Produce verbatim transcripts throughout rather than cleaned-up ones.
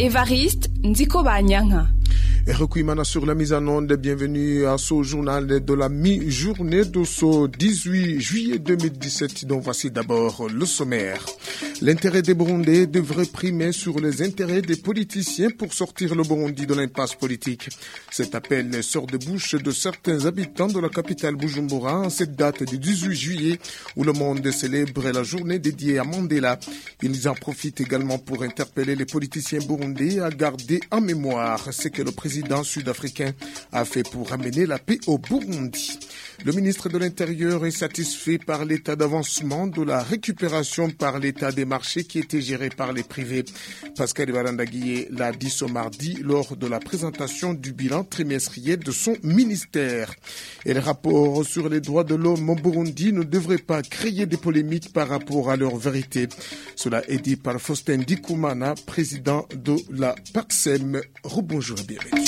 Évariste Ndikobanyanka. Et Requimana sur la mise en onde, bienvenue à ce journal de la mi-journée de ce dix-huit juillet deux mille dix-sept, dont voici d'abord le sommaire. L'intérêt des Burundais devrait primer sur les intérêts des politiciens pour sortir le Burundi de l'impasse politique. Cet appel sort de bouche de certains habitants de la capitale Bujumbura en cette date du dix-huit juillet où le monde célèbre la journée dédiée à Mandela. Ils en profitent également pour interpeller les politiciens burundais à garder en mémoire ce que le président sud-africain a fait pour ramener la paix au Burundi. Le ministre de l'Intérieur est satisfait par l'état d'avancement de la récupération par l'État des marchés qui était géré par les privés. Pascal Barandaguié l'a dit ce mardi lors de la présentation du bilan trimestriel de son ministère. Et le rapport sur les droits de l'homme au Burundi ne devrait pas créer des polémiques par rapport à leur vérité. Cela est dit par Faustin Ndikumana, président de la PACSEM. Rebonjour et bienvenue.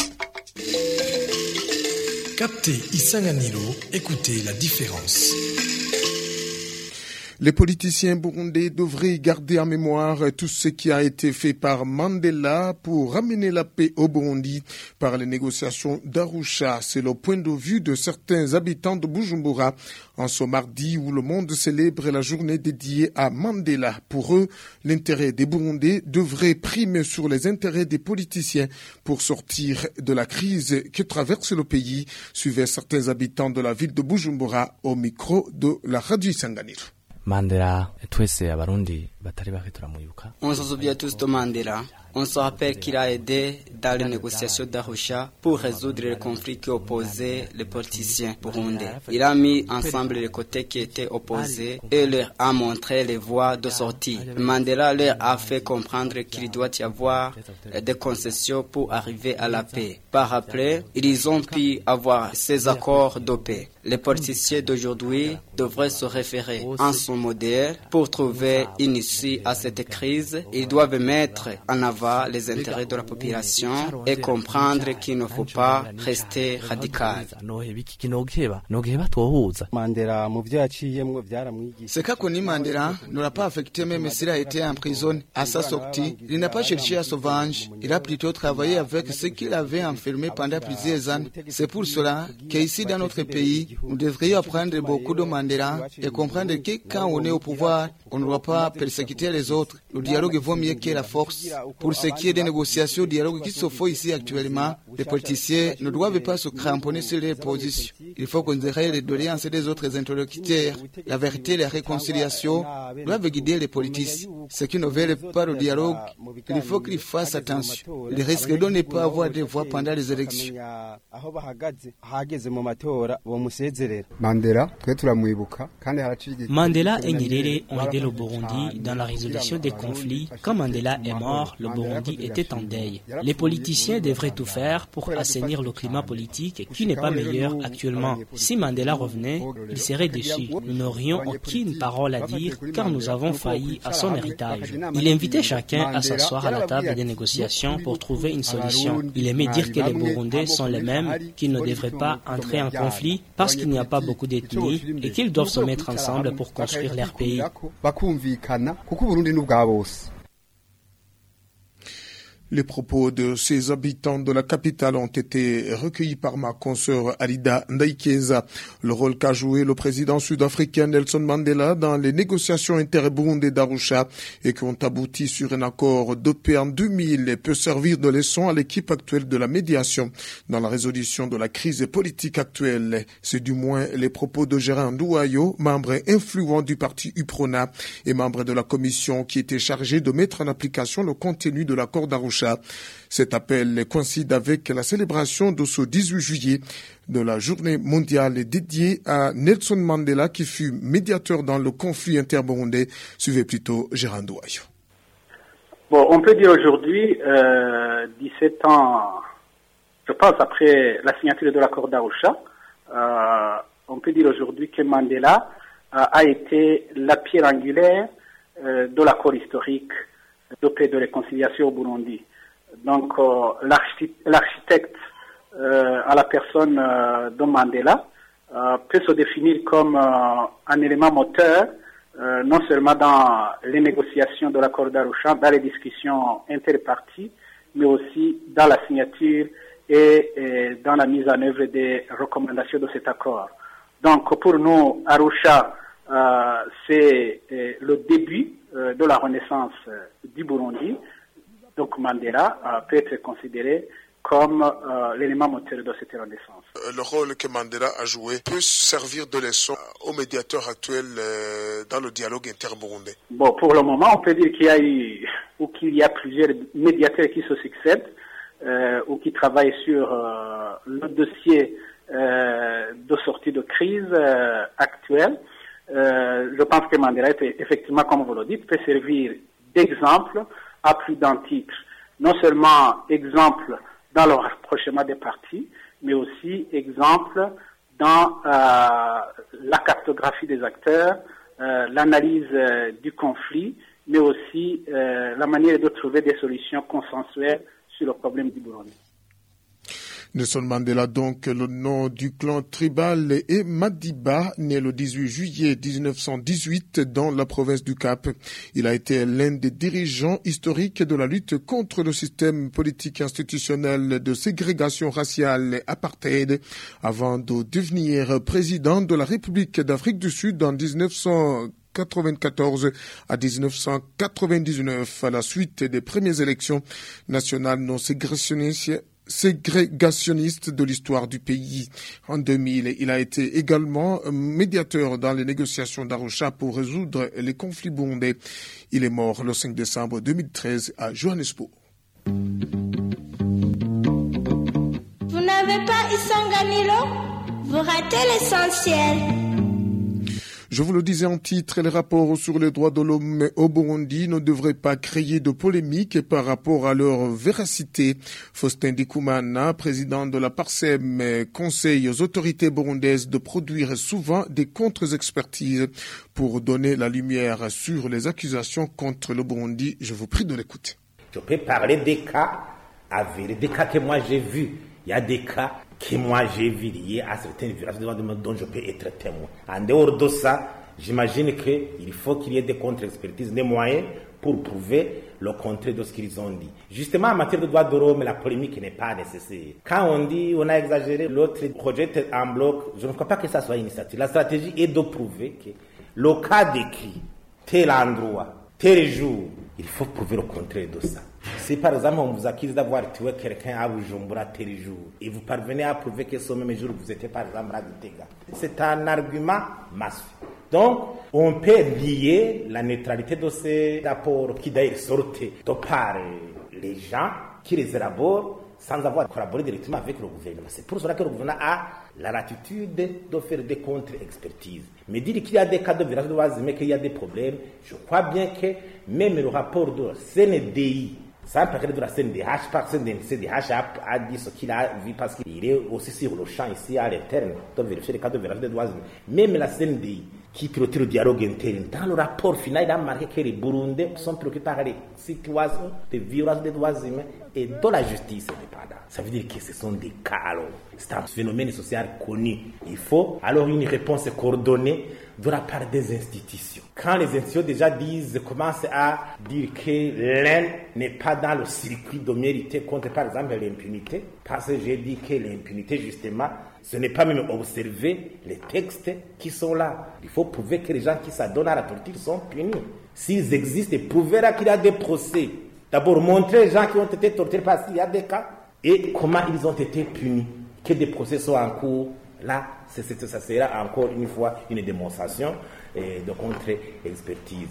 Captez Isanganilo, écoutez la différence. Les politiciens burundais devraient garder en mémoire tout ce qui a été fait par Mandela pour ramener la paix au Burundi par les négociations d'Arusha. C'est le point de vue de certains habitants de Bujumbura en ce mardi où le monde célèbre la journée dédiée à Mandela. Pour eux, l'intérêt des Burundais devrait primer sur les intérêts des politiciens pour sortir de la crise que traverse le pays, suivaient certains habitants de la ville de Bujumbura au micro de la radio Isanganiro. Mandela, twese abarundi batari bake turamwibuka. On se souvient tous de Mandela. On se rappelle qu'il a aidé dans les négociations d'Arusha pour résoudre les conflits qui opposaient les politiciens burundais. Il a mis ensemble les côtés qui étaient opposés et leur a montré les voies de sortie. Mandela leur a fait comprendre qu'il doit y avoir des concessions pour arriver à la paix. Par après, ils ont pu avoir ces accords de paix. Les politiciens d'aujourd'hui devraient se référer à son modèle pour trouver une issue à cette crise. Ils doivent mettre en avant les intérêts de la population et comprendre qu'il ne faut pas rester radical. Ce qu'a connu Mandela ne l'a pas affecté même s'il a été en prison. À sa sortie, il n'a pas cherché à se venger. Il a plutôt travaillé avec ceux qu'il avait enfermés pendant plusieurs années. C'est pour cela qu'ici dans notre pays, nous devrions apprendre beaucoup de Mandela et comprendre que quand on est au pouvoir, on ne doit pas persécuter les autres. Le dialogue vaut mieux que la force. Pour ce qui est des négociations, dialogue qui se font ici actuellement, les politiciens ne doivent pas se cramponner sur les positions. Il faut considérer les doléances des autres interlocuteurs. La vérité et la réconciliation doivent guider les politiciens. Ceux qui ne veulent pas le dialogue, il faut qu'ils fassent attention. Le risque de ne pas avoir de voix pendant les élections. Mandela et Nyerere ont aidé le Burundi dans la résolution des conflits. Quand Mandela est mort, le Burundi était en deuil. Les politiciens devraient tout faire pour assainir le climat politique qui n'est pas meilleur actuellement. Si Mandela revenait, il serait déçu. Nous n'aurions aucune parole à dire car nous avons failli à son héritage. Il invitait chacun à s'asseoir à la table des négociations pour trouver une solution. Il aimait dire que les Burundais sont les mêmes, qu'ils ne devraient pas entrer en conflit parce qu'il n'y a pas beaucoup d'ethnies et qu'ils doivent se mettre ensemble pour construire leur pays. Les propos de ces habitants de la capitale ont été recueillis par ma consoeur Alida Ndaikeza. Le rôle qu'a joué le président sud-africain Nelson Mandela dans les négociations inter-burundais d'Arusha et qui ont abouti sur un accord de paix en deux mille peut servir de leçon à l'équipe actuelle de la médiation dans la résolution de la crise politique actuelle. C'est du moins les propos de Gérard Ndouayo, membre influent du parti U P R O N A et membre de la commission qui était chargée de mettre en application le contenu de l'accord d'Arusha. Cet appel coïncide avec la célébration de ce dix-huit juillet de la journée mondiale dédiée à Nelson Mandela qui fut médiateur dans le conflit interburundais. Suivez plutôt Gérard Ndouayo. Bon, on peut dire aujourd'hui, euh, dix-sept ans, je pense après la signature de l'accord d'Arusha, euh, on peut dire aujourd'hui que Mandela euh, a été la pierre angulaire euh, de l'accord historique de paix et de réconciliation au Burundi. Donc, euh, l'architecte euh, à la personne euh, de Mandela euh, peut se définir comme euh, un élément moteur, euh, non seulement dans les négociations de l'accord d'Arusha, dans les discussions interparties, mais aussi dans la signature et, et dans la mise en œuvre des recommandations de cet accord. Donc pour nous, Arusha, euh, c'est euh, le début euh, de la renaissance euh, du Burundi. Donc Mandela euh, peut être considéré comme euh, l'élément moteur de cette renaissance. Le rôle que Mandela a joué peut servir de leçon aux médiateurs actuels euh, dans le dialogue interburundais. Bon, pour le moment, on peut dire qu'il y a eu ou qu'il y a plusieurs médiateurs qui se succèdent euh, ou qui travaillent sur euh, le dossier euh, de sortie de crise euh, actuelle. Euh, je pense que Mandela, effectivement, comme vous le dites, peut servir d'exemple à plus d'un titre. Non seulement exemple dans le rapprochement des partis, mais aussi exemple dans euh, la cartographie des acteurs, euh, l'analyse euh, du conflit, mais aussi euh, la manière de trouver des solutions consensuelles sur le problème du Burundi. Nelson Mandela, donc, le nom du clan tribal est Madiba, né le dix-huit juillet mille neuf cent dix-huit dans la province du Cap. Il a été l'un des dirigeants historiques de la lutte contre le système politique institutionnel de ségrégation raciale apartheid avant de devenir président de la République d'Afrique du Sud en dix-neuf cent quatre-vingt-quatorze à dix-neuf cent quatre-vingt-dix-neuf à la suite des premières élections nationales non ségrégationnistes ségrégationniste de l'histoire du pays. En deux mille, il a été également médiateur dans les négociations d'Arusha pour résoudre les conflits burundais. Il est mort le cinq décembre deux mille treize à Johannesburg. Vous n'avez pas Isanganilo? Vous ratez l'essentiel. Je vous le disais en titre, les rapports sur les droits de l'homme au Burundi ne devraient pas créer de polémique par rapport à leur véracité. Faustin Ndikumana, président de la Parsem, conseille aux autorités burundaises de produire souvent des contre-expertises pour donner la lumière sur les accusations contre le Burundi. Je vous prie de l'écouter. Je peux parler des cas avérés, des cas que moi j'ai vus. Il y a des cas que moi j'ai vu liés à certaines violations dont je peux être témoin. En dehors de ça, j'imagine qu'il faut qu'il y ait des contre-expertises, des moyens pour prouver le contraire de ce qu'ils ont dit. Justement, en matière de droits de l'homme, la polémique n'est pas nécessaire. Quand on dit on a exagéré, l'autre projette en bloc, je ne crois pas que ça soit une initiative. La stratégie est de prouver que le cas décrit, tel endroit, tel jour, il faut prouver le contraire de ça. Si par exemple on vous accuse d'avoir tué quelqu'un à Bujumbura tel jour et vous parvenez à prouver que ce même jour vous étiez par exemple à Gitega, c'est un argument massif. Donc on peut lier la neutralité de ces rapports qui d'ailleurs sortent de par les gens qui les élaborent sans avoir collaboré directement avec le gouvernement. C'est pour cela que le gouvernement a la latitude de faire des contre-expertises. Mais dire qu'il y a des cas de violation de droits humains, qu'il y a des problèmes, je crois bien que même le rapport de C N D I, sans parler de la C N D H, parce que le C N D H a, a dit ce qu'il a vu parce qu'il est aussi sur le champ ici à l'interne de vérifier les cas de violation des droits humains. Même la C N D I, qui pilote le dialogue interne, dans le rapport final, il a marqué que les Burundais sont préoccupés par les situations de violation des droits humains et de la justice indépendante. Ça veut dire que ce sont des cas alors. C'est un phénomène social connu. Il faut alors une réponse coordonnée de la part des institutions. Quand les institutions déjà disent, commencent à dire que l'un n'est pas dans le circuit de mériter contre par exemple l'impunité, parce que j'ai dit que l'impunité justement, ce n'est pas même observer les textes qui sont là. Il faut prouver que les gens qui s'adonnent à la torture sont punis. S'ils existent, prouver qu'il y a des procès. D'abord, montrer les gens qui ont été torturés parce qu'il y a des cas et comment ils ont été punis. Que des procès soient en cours. Là, c'est, c'est, ça sera encore une fois une démonstration eh, de contre-expertise.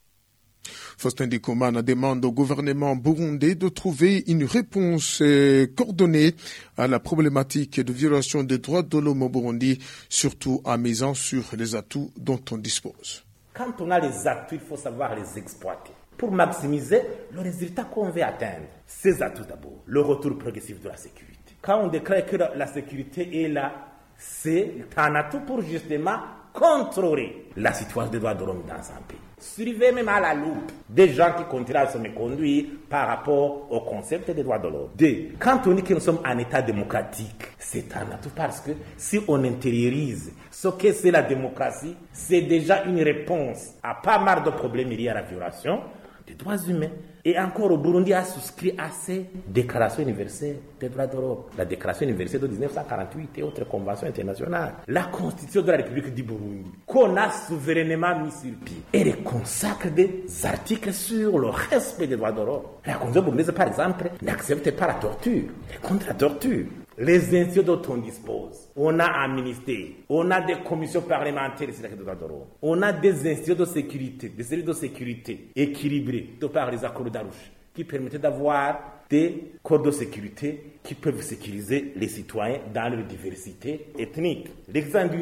Faustin Ndikumana demande au gouvernement burundais de trouver une réponse euh, coordonnée à la problématique de violation des droits de l'homme au Burundi, surtout en misant sur les atouts dont on dispose. Quand on a les atouts, il faut savoir les exploiter pour maximiser le résultat qu'on veut atteindre. Ces atouts d'abord, le retour progressif de la sécurité. Quand on déclare que la, la sécurité est là, c'est un atout pour justement contrôler la situation des droits de l'homme dans un pays. Suivez même à la loupe des gens qui continuent à se méconduire par rapport au concept des droits de l'homme. Deux, quand on dit que nous sommes en état démocratique, c'est un atout parce que si on intériorise ce que c'est la démocratie, c'est déjà une réponse à pas mal de problèmes liés à la violation des droits humains. Et encore, le Burundi a souscrit à ces déclarations universelles des droits de l'homme. La déclaration universelle de dix-neuf cent quarante-huit et autres conventions internationales. La constitution de la République du Burundi, qu'on a souverainement mis sur pied. Elle consacre des articles sur le respect des droits de l'homme. La constitution burundaise, par exemple, n'accepte pas la torture. Elle est contre la torture. Les institutions dont on dispose. On a un ministère, on a des commissions parlementaires sur les droits de l'homme. On a des institutions de sécurité, des services de sécurité équilibrés de par les accords d'Arusha qui permettent d'avoir des corps de sécurité qui peuvent sécuriser les citoyens dans leur diversité ethnique. L'exemple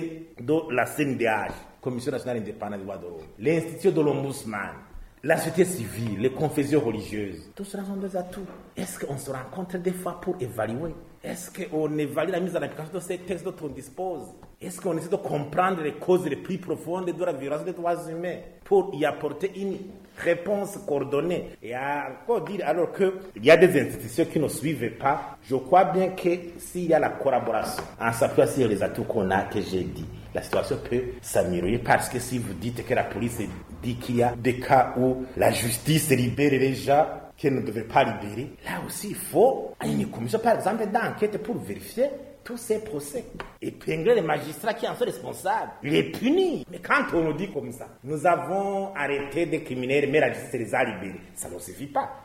de la C N D H, Commission nationale indépendante des droits de l'homme, l'institution de l'Ombudsman, la société civile, les confessions religieuses, tout cela sont des atouts. Est-ce qu'on se rencontre des fois pour évaluer? Est-ce qu'on évalue la mise en application de ces textes dont on dispose? Est-ce qu'on essaie de comprendre les causes les plus profondes de la violence des droits humains pour y apporter une réponse coordonnée? Et encore dire alors qu'il y a des institutions qui ne suivent pas, je crois bien que s'il y a la collaboration, en s'appuyant sur les atouts qu'on a, que j'ai dit, la situation peut s'améliorer parce que si vous dites que la police dit qu'il y a des cas où la justice libère les gens qu'elle ne devait pas libérer, là aussi il faut une commission par exemple d'enquête pour vérifier tous ces procès, épingler les magistrats qui en sont responsables, les punir. Mais quand on nous dit comme ça, nous avons arrêté des criminels mais la justice les a libérés, ça ne suffit pas.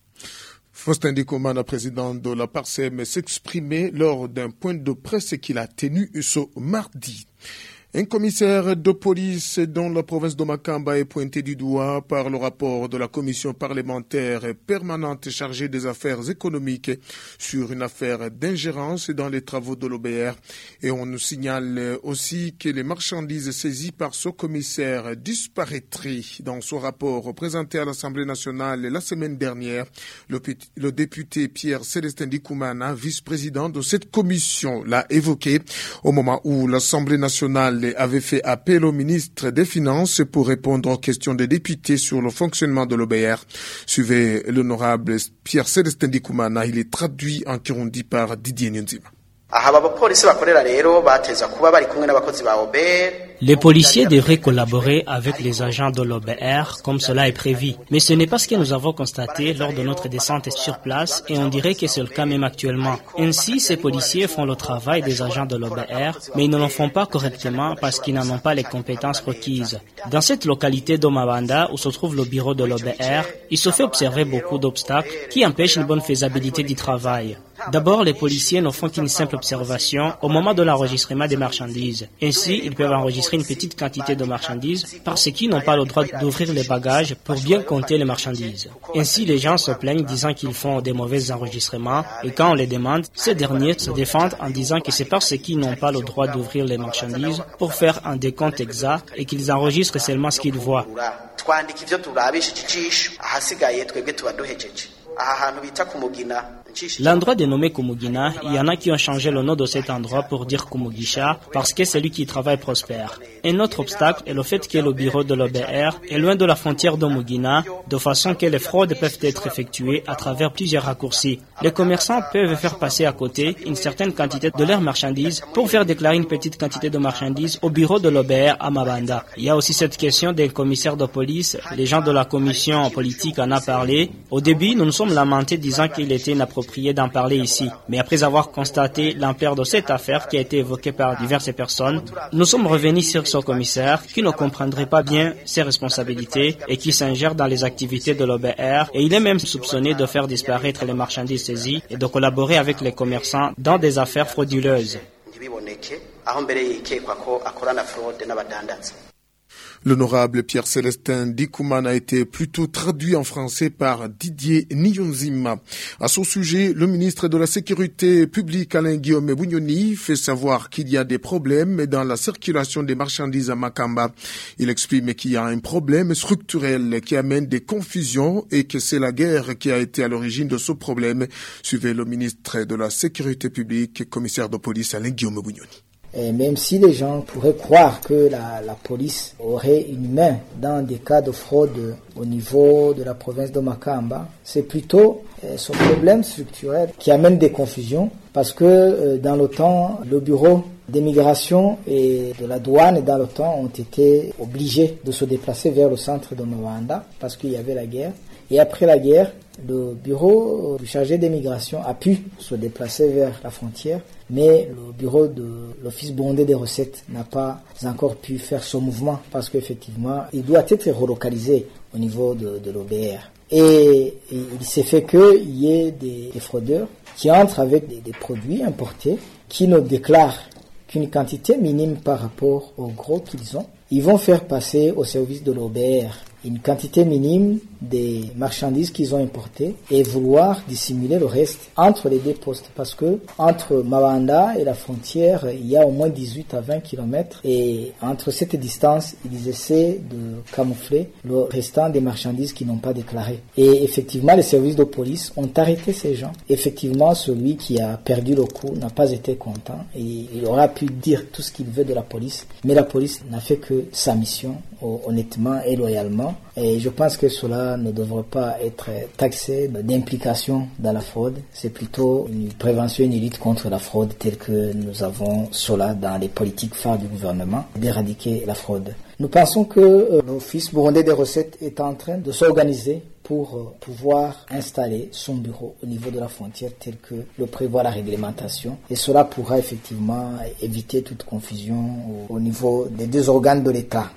Faustin Ndikumana, président de la Parsem, s'exprimait lors d'un point de presse qu'il a tenu ce mardi. Un commissaire de police dans la province de Makamba est pointé du doigt par le rapport de la commission parlementaire permanente chargée des affaires économiques sur une affaire d'ingérence dans les travaux de l'O B R. Et on nous signale aussi que les marchandises saisies par ce commissaire disparaîtraient. Dans son rapport présenté à l'Assemblée nationale la semaine dernière, le, le député Pierre-Célestin Ndikumana, vice-président de cette commission, l'a évoqué au moment où l'Assemblée nationale avait fait appel au ministre des Finances pour répondre aux questions des députés sur le fonctionnement de l'O B R. Suivez l'honorable Pierre-Célestin Ndikumana, il est traduit en Kirundi par Didier Nyonzima. Les policiers devraient collaborer avec les agents de l'O B R comme cela est prévu. Mais ce n'est pas ce que nous avons constaté lors de notre descente sur place et on dirait que c'est le cas même actuellement. Ainsi, ces policiers font le travail des agents de l'O B R, mais ils ne le font pas correctement parce qu'ils n'en ont pas les compétences requises. Dans cette localité d'Omabanda où se trouve le bureau de l'O B R, il se fait observer beaucoup d'obstacles qui empêchent une bonne faisabilité du travail. D'abord, les policiers ne font qu'une simple observation au moment de l'enregistrement des marchandises. Ainsi, ils peuvent enregistrer une petite quantité de marchandises parce qu'ils n'ont pas le droit d'ouvrir les bagages pour bien compter les marchandises. Ainsi, les gens se plaignent disant qu'ils font des mauvais enregistrements et quand on les demande, ces derniers se défendent en disant que c'est parce qu'ils n'ont pas le droit d'ouvrir les marchandises pour faire un décompte exact et qu'ils enregistrent seulement ce qu'ils voient. L'endroit dénommé Kumugina, il y en a qui ont changé le nom de cet endroit pour dire Kumugisha parce que c'est lui qui travaille prospère. Un autre obstacle est le fait que le bureau de l'O B R est loin de la frontière de Mugina, de façon que les fraudes peuvent être effectuées à travers plusieurs raccourcis. Les commerçants peuvent faire passer à côté une certaine quantité de leurs marchandises pour faire déclarer une petite quantité de marchandises au bureau de l'O B R à Mabanda. Il y a aussi cette question des commissaires de police. Les gens de la commission politique en ont parlé. Au début, nous nous sommes lamentés disant qu'il était inapproprié d'en parler ici. Mais après avoir constaté l'ampleur de cette affaire qui a été évoquée par diverses personnes, nous sommes revenus sur ce commissaire qui ne comprendrait pas bien ses responsabilités et qui s'ingère dans les activités de l'O B R et il est même soupçonné de faire disparaître les marchandises saisies et de collaborer avec les commerçants dans des affaires frauduleuses. L'honorable Pierre-Célestin Ndikumana a été plutôt traduit en français par Didier Nyonzima. À son sujet, le ministre de la Sécurité publique Alain Guillaume Bunyoni fait savoir qu'il y a des problèmes dans la circulation des marchandises à Makamba. Il exprime qu'il y a un problème structurel qui amène des confusions et que c'est la guerre qui a été à l'origine de ce problème. Suivez le ministre de la Sécurité publique, commissaire de police Alain Guillaume Bunyoni. Et même si les gens pourraient croire que la, la police aurait une main dans des cas de fraude au niveau de la province de Makamba, c'est plutôt euh, ce problème structurel qui amène des confusions parce que euh, dans le temps, le bureau d'immigration et de la douane dans le temps ont été obligés de se déplacer vers le centre de Mawanda parce qu'il y avait la guerre. Et après la guerre, le bureau du chargé des migrations a pu se déplacer vers la frontière, mais le bureau de l'Office burundais des recettes n'a pas encore pu faire ce mouvement parce qu'effectivement, il doit être relocalisé au niveau de, de l'O B R. Et, et il s'est fait qu'il y ait des, des fraudeurs qui entrent avec des, des produits importés qui ne déclarent qu'une quantité minime par rapport au gros qu'ils ont. Ils vont faire passer au service de l'O B R une quantité minime des marchandises qu'ils ont importées et vouloir dissimuler le reste entre les deux postes parce que entre Mabanda et la frontière, il y a au moins dix-huit à vingt kilomètres et entre cette distance, ils essaient de camoufler le restant des marchandises qui n'ont pas déclaré. Et effectivement, les services de police ont arrêté ces gens. Effectivement, celui qui a perdu le coup n'a pas été content et il aura pu dire tout ce qu'il veut de la police, mais la police n'a fait que sa mission honnêtement et loyalement. Et je pense que cela ne devrait pas être taxé d'implication dans la fraude. C'est plutôt une prévention, une lutte contre la fraude telle que nous avons cela dans les politiques phares du gouvernement, d'éradiquer la fraude. Nous pensons que euh, l'Office burundais des recettes est en train de s'organiser pour euh, pouvoir installer son bureau au niveau de la frontière tel que le prévoit la réglementation. Et cela pourra effectivement éviter toute confusion au, au niveau des deux organes de l'État.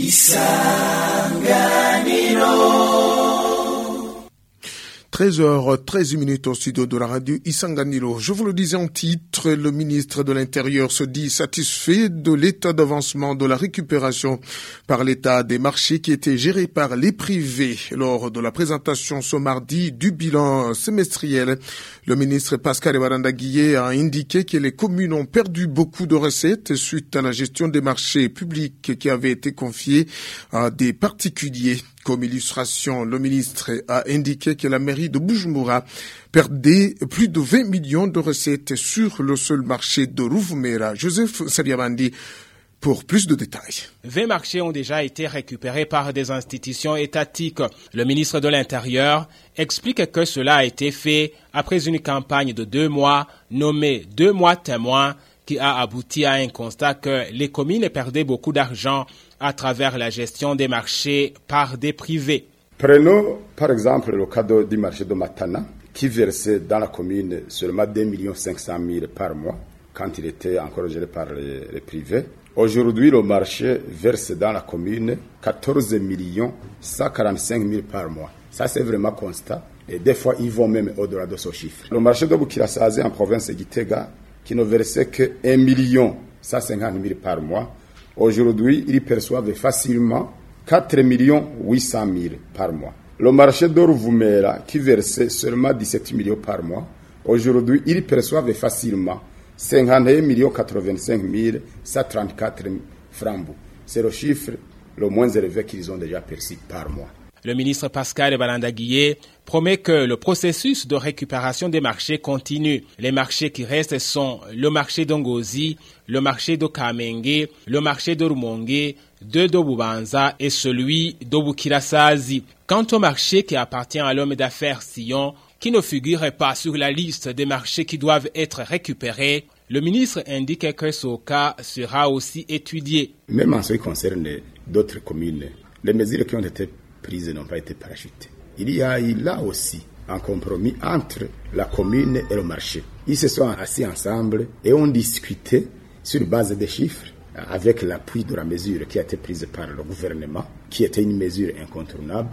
treize heures treize minutes au studio de la radio Isanganiro. Je vous le disais en titre, le ministre de l'Intérieur se dit satisfait de l'état d'avancement de la récupération par l'État des marchés qui étaient gérés par les privés. Lors de la présentation ce mardi du bilan semestriel, le ministre Pascal Baranda-Guillé a indiqué que les communes ont perdu beaucoup de recettes suite à la gestion des marchés publics qui avaient été confiés à des particuliers. Comme illustration, le ministre a indiqué que la mairie de Bujumbura perdait plus de vingt millions de recettes sur le seul marché de Ruvumera. Joseph Sariabandi pour plus de détails. vingt marchés ont déjà été récupérés par des institutions étatiques. Le ministre de l'Intérieur explique que cela a été fait après une campagne de deux mois nommée « Deux mois témoins » qui a abouti à un constat que les communes perdaient beaucoup d'argent à travers la gestion des marchés par des privés. Prenons par exemple le cas du marché de Matana qui versait dans la commune seulement deux millions cinq cent mille par mois quand il était encore géré par les, les privés. Aujourd'hui, le marché verse dans la commune quatorze millions cent quarante-cinq mille par mois. Ça, c'est vraiment constat. Et des fois, ils vont même au-delà de ce chiffre. Le marché de Bukirasazi en province de Gitega, qui ne versait que un million cent cinquante mille par mois, aujourd'hui, ils perçoivent facilement quatre millions huit cent mille par mois. Le marché de Ruvumera, qui versait seulement dix-sept millions par mois, aujourd'hui, ils perçoivent facilement cinquante et un millions quatre-vingt-cinq mille cent trente-quatre francs. C'est le chiffre le moins élevé qu'ils ont déjà perçu par mois. Le ministre Pascal Baranda-Guillé promet que le processus de récupération des marchés continue. Les marchés qui restent sont le marché d'Ongozi, le marché de Kamenge, le marché de Rumonge, de Dobubanza et celui d'Obukirasazi. Quant au marché qui appartient à l'homme d'affaires Sion, qui ne figure pas sur la liste des marchés qui doivent être récupérés, le ministre indique que ce cas sera aussi étudié. Même en ce qui concerne d'autres communes, les mesures qui ont été prises n'ont pas été parachutées. Il y a eu là aussi un compromis entre la commune et le marché. Ils se sont assis ensemble et ont discuté sur base des chiffres avec l'appui de la mesure qui a été prise par le gouvernement, qui était une mesure incontournable.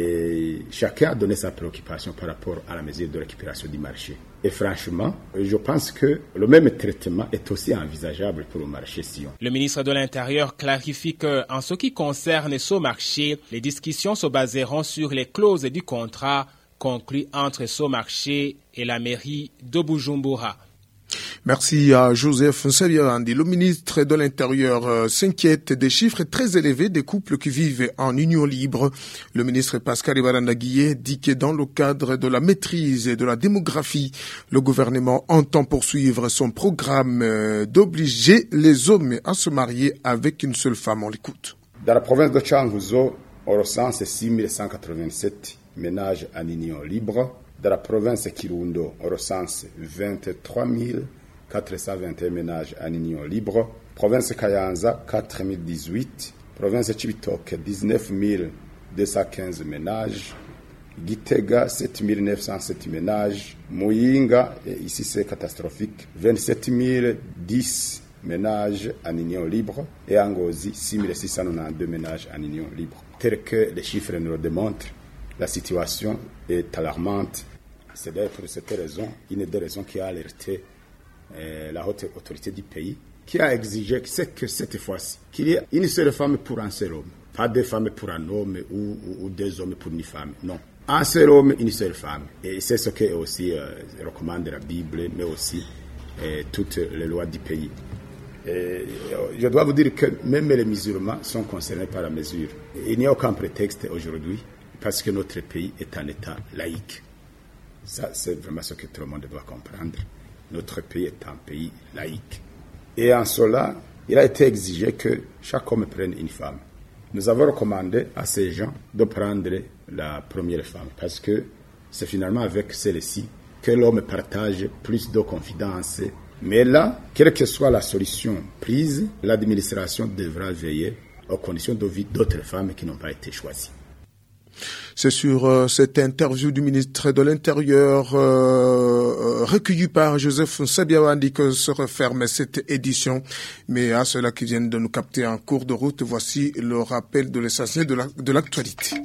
Et chacun a donné sa préoccupation par rapport à la mesure de récupération du marché. Et franchement, je pense que le même traitement est aussi envisageable pour le marché Sion. Le ministre de l'Intérieur clarifie qu'en ce qui concerne ce marché, les discussions se baseront sur les clauses du contrat conclu entre ce marché et la mairie de Bujumbura. Merci à Joseph Nseriabandi. Le ministre de l'Intérieur euh, s'inquiète des chiffres très élevés des couples qui vivent en union libre. Le ministre Pascal Baranda-Guillé dit que dans le cadre de la maîtrise de la démographie, le gouvernement entend poursuivre son programme euh, d'obliger les hommes à se marier avec une seule femme. On l'écoute. Dans la province de Changuzo, on recense six mille cent quatre-vingt-sept ménages en union libre. Dans la province de Kirundo, on recense vingt-trois mille quatre cent vingt et un ménages en union libre. Province de Kayanza, quatre mille dix-huit. Province de Chibitoke, dix-neuf mille deux cent quinze ménages Gitega, sept mille neuf cent sept ménages. Muyinga, ici c'est catastrophique, vingt-sept mille dix ménages en union libre. Et Angozi, six mille six cent quatre-vingt-douze ménages en union libre. Tel que les chiffres nous le démontrent, la situation est alarmante. C'est d'ailleurs pour cette raison, une des raisons qui a alerté euh, la haute autorité du pays, qui a exigé c'est que cette fois-ci, qu'il y ait une seule femme pour un seul homme. Pas deux femmes pour un homme ou, ou, ou deux hommes pour une femme. Non. Un seul homme, une seule femme. Et c'est ce que aussi euh, recommande la Bible, mais aussi euh, toutes les lois du pays. Et je dois vous dire que même les musulmans sont concernés par la mesure. Il n'y a aucun prétexte aujourd'hui parce que notre pays est un État laïque. Ça, c'est vraiment ce que tout le monde doit comprendre. Notre pays est un pays laïque. Et en cela, il a été exigé que chaque homme prenne une femme. Nous avons recommandé à ces gens de prendre la première femme parce que c'est finalement avec celle-ci que l'homme partage plus de confidences. Mais là, quelle que soit la solution prise, l'administration devra veiller aux conditions de vie d'autres femmes qui n'ont pas été choisies. C'est sur euh, cette interview du ministre de l'Intérieur euh, recueillie par Joseph Sabiawandi que se referme cette édition. Mais à ceux-là qui viennent de nous capter en cours de route, voici le rappel de l'essentiel de, la, de l'actualité.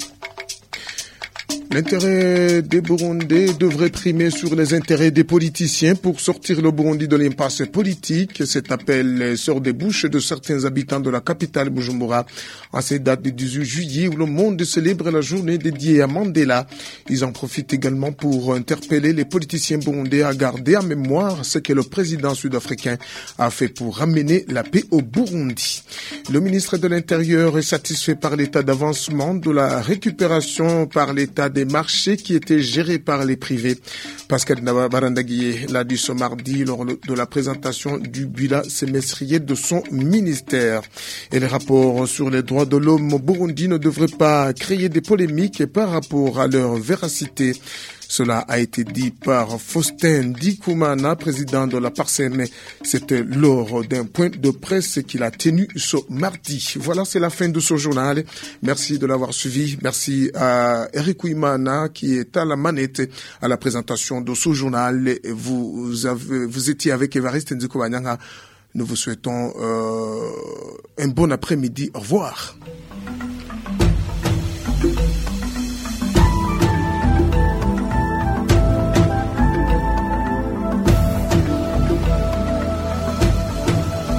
L'intérêt des Burundais devrait primer sur les intérêts des politiciens pour sortir le Burundi de l'impasse politique. Cet appel sort des bouches de certains habitants de la capitale Bujumbura en cette date du dix-huit juillet où le monde célèbre la journée dédiée à Mandela. Ils en profitent également pour interpeller les politiciens burundais à garder en mémoire ce que le président sud-africain a fait pour ramener la paix au Burundi. Le ministre de l'Intérieur est satisfait par l'état d'avancement de la récupération par l'état des marchés qui étaient gérés par les privés. Pascal Barandaguié l'a dit ce mardi lors de la présentation du bilan semestriel de son ministère. Et les rapports sur les droits de l'homme au Burundi ne devraient pas créer des polémiques par rapport à leur véracité. Cela a été dit par Faustin Ndikumana, président de la Parsem. C'était lors d'un point de presse qu'il a tenu ce mardi. Voilà, c'est la fin de ce journal. Merci de l'avoir suivi. Merci à Eric Ouimana qui est à la manette à la présentation de ce journal. Vous, avez, vous étiez avec Évariste Nzikouanyanga. Nous vous souhaitons euh, un bon après-midi. Au revoir.